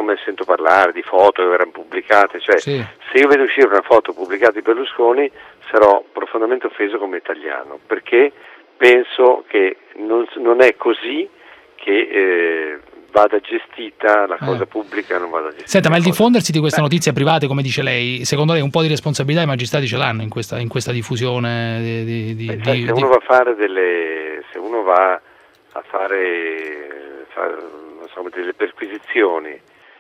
siccome sento parlare di foto che verranno pubblicate, cioè Sì. se io vedo uscire una foto pubblicata di Berlusconi sarò profondamente offeso come italiano, perché penso che non è così che vada gestita la cosa pubblica, non vada gestita. Senta, ma il diffondersi di queste notizie private, come dice lei, secondo lei un po' di responsabilità i magistrati ce l'hanno in questa diffusione se uno va a fare non so, delle perquisizioni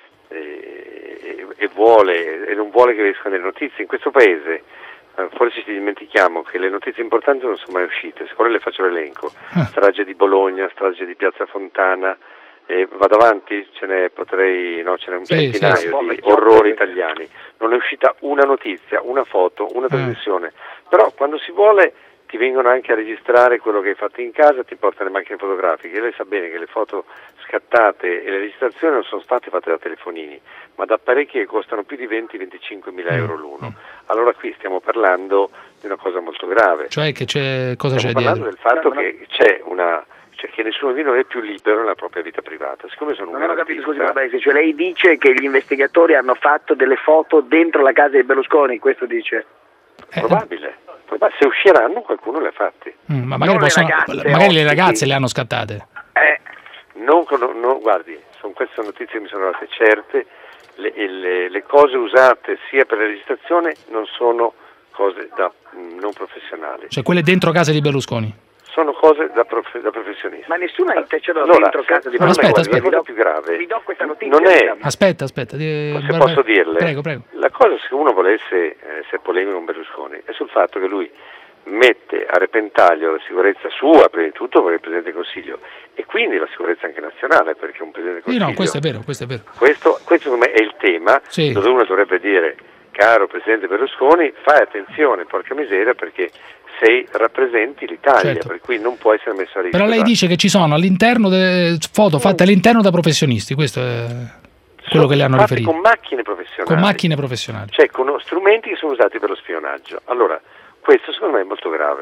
e non vuole che escano le notizie in questo paese, forse ci dimentichiamo che le notizie importanti non sono mai uscite. Se vuole le faccio l'elenco: strage di Bologna, strage di Piazza Fontana, vado avanti, ce n'è un centinaio di orrori italiani. Non è uscita una notizia, una foto, una trasmissione, però quando si vuole ti vengono anche a registrare quello che hai fatto in casa, ti portano le macchine fotografiche. Lei sa bene che le foto scattate e le registrazioni non sono state fatte da telefonini, ma da apparecchi che costano più di 20-25 mila euro l'uno. Allora qui stiamo parlando di una cosa molto grave. Cioè che c'è cosa stiamo c'è parlando dietro? del fatto che che nessuno di noi è più libero nella propria vita privata. Siccome sono non ho capito, scusi, cioè lei dice che gli investigatori hanno fatto delle foto dentro la casa di Berlusconi, questo dice? Probabile. Se usciranno qualcuno le ha fatti. Ma magari le ragazze le hanno scattate. Guardi, sono queste notizie che mi sono date certe. Le cose usate sia per la registrazione non sono cose da non professionali. Cioè quelle dentro casa di Berlusconi? Sono cose da professionisti. Ma nessuno ha intercettato dentro casa di Berlusconi. Aspetta. La cosa più grave. Vi do questa notizia. Non è. Aspetta. Se posso dirle. Prego. La cosa, se uno volesse essere polemico con Berlusconi, è sul fatto che lui mette a repentaglio la sicurezza sua, prima di tutto, perché è il Presidente del Consiglio, e quindi la sicurezza anche nazionale, perché è un Presidente del Consiglio. No, questo è vero. Questo secondo me è il tema, dove uno dovrebbe dire: caro Presidente Berlusconi, fai attenzione, porca miseria, perché rappresenti l'Italia, per cui non può essere messo a rischio. Però lei dice che ci sono all'interno foto fatte all'interno da professionisti, questo è quello che le hanno riferito. Con macchine professionali. Cioè con strumenti che sono usati per lo spionaggio. Allora, questo secondo me è molto grave.